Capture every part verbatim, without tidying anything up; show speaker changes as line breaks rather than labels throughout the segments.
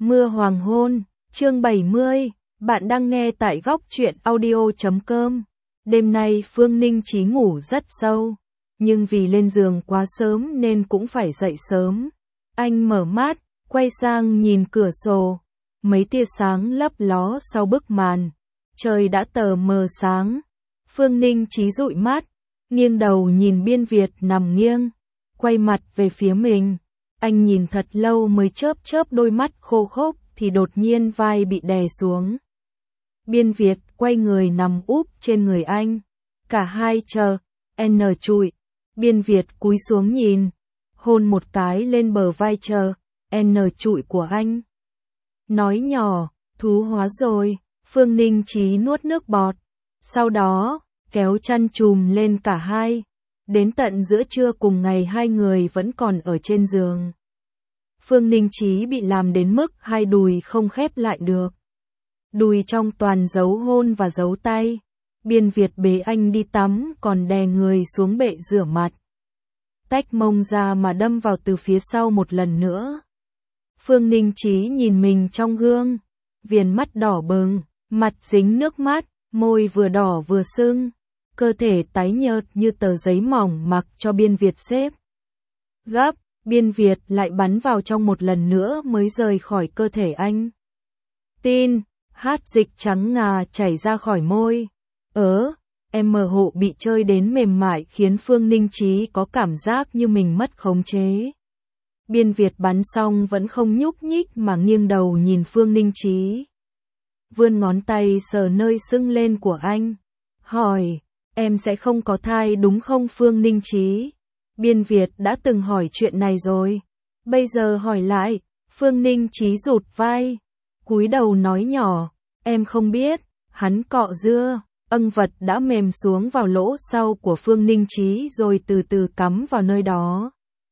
Mưa hoàng hôn, chương bảy mươi, bạn đang nghe tại góc truyện audio chấm com. Đêm nay Phương Ninh Chí ngủ rất sâu, nhưng vì lên giường quá sớm nên cũng phải dậy sớm. Anh mở mắt, quay sang nhìn cửa sổ, mấy tia sáng lấp ló sau bức màn. Trời đã tờ mờ sáng. Phương Ninh Chí dụi mắt, nghiêng đầu nhìn Biên Việt nằm nghiêng, quay mặt về phía mình. Anh nhìn thật lâu mới chớp chớp đôi mắt khô khốc thì đột nhiên vai bị đè xuống. Biên Việt quay người nằm úp trên người anh. Cả hai chờ, N trụi. Biên Việt cúi xuống nhìn, hôn một cái lên bờ vai chờ, N trụi của anh. Nói nhỏ, thú hóa rồi. Phương Ninh Chí nuốt nước bọt. Sau đó, kéo chăn chùm lên cả hai. Đến tận giữa trưa cùng ngày hai người vẫn còn ở trên giường. Phương Ninh Chí bị làm đến mức hai đùi không khép lại được. Đùi trong toàn dấu hôn và dấu tay. Biên Việt bế anh đi tắm còn đè người xuống bệ rửa mặt. Tách mông ra mà đâm vào từ phía sau một lần nữa. Phương Ninh Chí nhìn mình trong gương. Viền mắt đỏ bừng, mặt dính nước mắt, môi vừa đỏ vừa sưng. Cơ thể tái nhợt như tờ giấy mỏng mặc cho Biên Việt xếp. Gấp, Biên Việt lại bắn vào trong một lần nữa mới rời khỏi cơ thể anh. Tin, hát dịch trắng ngà chảy ra khỏi môi. Ớ, em mờ hộ bị chơi đến mềm mại khiến Phương Ninh Chí có cảm giác như mình mất khống chế. Biên Việt bắn xong vẫn không nhúc nhích mà nghiêng đầu nhìn Phương Ninh Chí. Vươn ngón tay sờ nơi sưng lên của anh. Hỏi, em sẽ không có thai đúng không Phương Ninh Chí? Biên Việt đã từng hỏi chuyện này rồi. Bây giờ hỏi lại, Phương Ninh Chí rụt vai. Cúi đầu nói nhỏ, em không biết. Hắn cọ dưa, âng vật đã mềm xuống vào lỗ sau của Phương Ninh Chí rồi từ từ cắm vào nơi đó.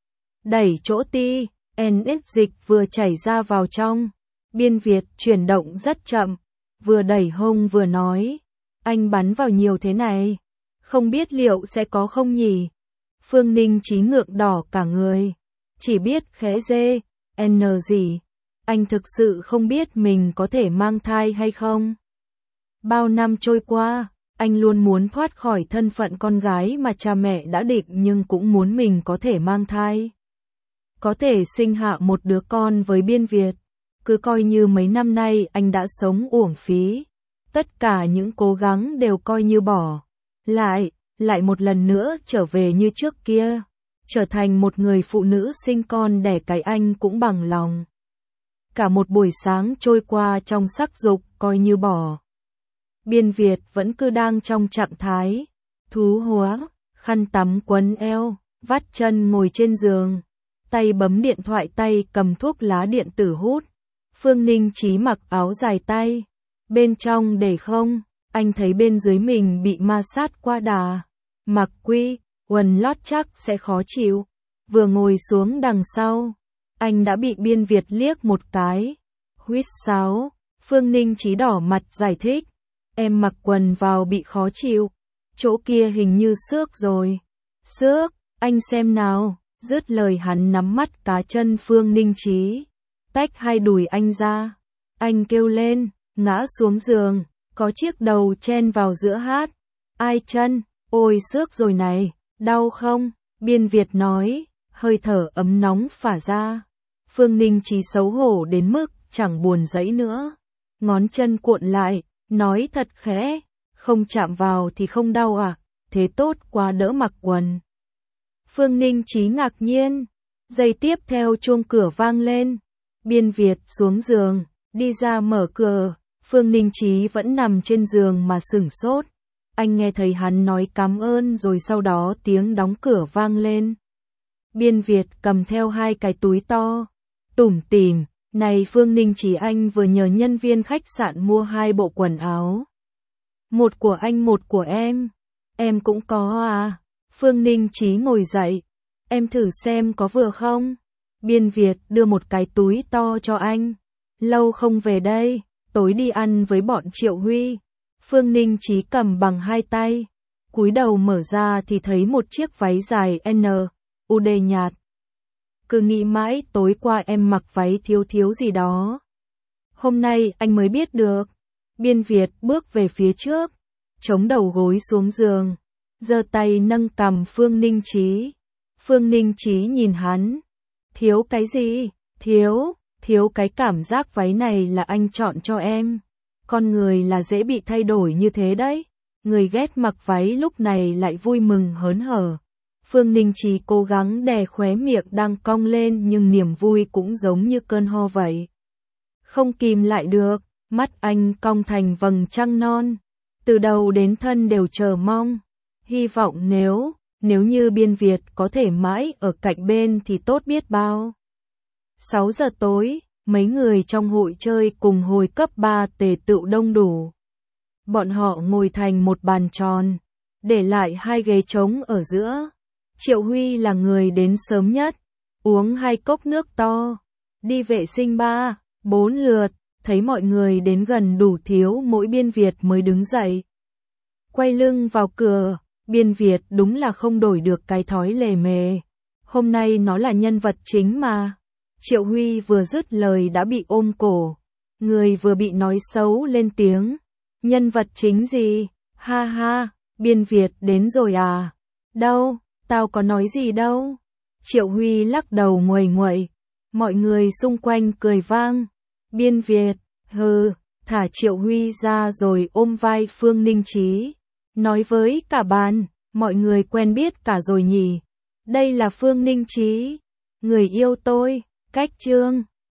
Đẩy chỗ ti, en ét dịch vừa chảy ra vào trong. Biên Việt chuyển động rất chậm, vừa đẩy hông vừa nói. Anh bắn vào nhiều thế này, không biết liệu sẽ có không nhỉ? Phương Ninh Chí ngượng đỏ cả người, chỉ biết khẽ dê, n gì. Anh thực sự không biết mình có thể mang thai hay không. Bao năm trôi qua, anh luôn muốn thoát khỏi thân phận con gái mà cha mẹ đã định nhưng cũng muốn mình có thể mang thai. Có thể sinh hạ một đứa con với Biên Việt. Cứ coi như mấy năm nay anh đã sống uổng phí. Tất cả những cố gắng đều coi như bỏ. Lại, lại một lần nữa trở về như trước kia. Trở thành một người phụ nữ sinh con đẻ cái anh cũng bằng lòng. Cả một buổi sáng trôi qua trong sắc dục coi như bỏ. Biên Việt vẫn cứ đang trong trạng thái thú hóa, khăn tắm quấn eo, vắt chân ngồi trên giường. Tay bấm điện thoại tay cầm thuốc lá điện tử hút. Phương Ninh Chí mặc áo dài tay. Bên trong để không, anh thấy bên dưới mình bị ma sát qua đà. Mặc quy, quần lót chắc sẽ khó chịu. Vừa ngồi xuống đằng sau, anh đã bị Biên Việt liếc một cái. Huýt sáo, Phương Ninh Chí đỏ mặt giải thích. Em mặc quần vào bị khó chịu. Chỗ kia hình như xước rồi. Xước, anh xem nào. Dứt lời hắn nắm mắt cá chân Phương Ninh Chí. Tách hai đùi anh ra. Anh kêu lên, ngã xuống giường, có chiếc đầu chen vào giữa hát. Ai chân, ôi xước rồi này, đau không? Biên Việt nói, hơi thở ấm nóng phả ra. Phương Ninh Chí xấu hổ đến mức chẳng buồn giãy nữa. Ngón chân cuộn lại, nói thật khẽ, không chạm vào thì không đau à, thế tốt quá đỡ mặc quần. Phương Ninh Chí ngạc nhiên, giây tiếp theo chuông cửa vang lên. Biên Việt xuống giường, đi ra mở cửa, Phương Ninh Chí vẫn nằm trên giường mà sửng sốt. Anh nghe thấy hắn nói cảm ơn rồi sau đó tiếng đóng cửa vang lên. Biên Việt cầm theo hai cái túi to, tủm tỉm, này Phương Ninh Chí anh vừa nhờ nhân viên khách sạn mua hai bộ quần áo. Một của anh một của em, em cũng có à? Phương Ninh Chí ngồi dậy, em thử xem có vừa không? Biên Việt đưa một cái túi to cho anh. Lâu không về đây, tối đi ăn với bọn Triệu Huy. Phương Ninh Chí cầm bằng hai tay, cúi đầu mở ra thì thấy một chiếc váy dài N, u đê nhạt. Cứ nghĩ mãi tối qua em mặc váy thiếu thiếu gì đó. Hôm nay anh mới biết được. Biên Việt bước về phía trước, chống đầu gối xuống giường, giơ tay nâng cằm Phương Ninh Chí. Phương Ninh Chí nhìn hắn. Thiếu cái gì? Thiếu, thiếu cái cảm giác váy này là anh chọn cho em. Con người là dễ bị thay đổi như thế đấy. Người ghét mặc váy lúc này lại vui mừng hớn hở. Phương Ninh Chí cố gắng đè khóe miệng đang cong lên nhưng niềm vui cũng giống như cơn ho vậy. Không kìm lại được, mắt anh cong thành vầng trăng non. Từ đầu đến thân đều chờ mong. Hy vọng nếu, nếu như Biên Việt có thể mãi ở cạnh bên thì tốt biết bao. sáu giờ tối, mấy người trong hội chơi cùng hồi cấp ba tề tựu đông đủ. Bọn họ ngồi thành một bàn tròn, để lại hai ghế trống ở giữa. Triệu Huy là người đến sớm nhất, uống hai cốc nước to, đi vệ sinh ba, bốn lượt, thấy mọi người đến gần đủ thiếu mỗi Biên Việt mới đứng dậy. Quay lưng vào cửa, Biên Việt đúng là không đổi được cái thói lề mề. Hôm nay nó là nhân vật chính mà. Triệu Huy vừa dứt lời đã bị ôm cổ. Người vừa bị nói xấu lên tiếng. Nhân vật chính gì? Ha ha, Biên Việt đến rồi à? Đâu, tao có nói gì đâu. Triệu Huy lắc đầu nguầy nguậy. Mọi người xung quanh cười vang. Biên Việt, hừ, thả Triệu Huy ra rồi ôm vai Phương Ninh Chí. Nói với cả bàn, mọi người quen biết cả rồi nhỉ. Đây là Phương Ninh Chí, người yêu tôi, cách chương.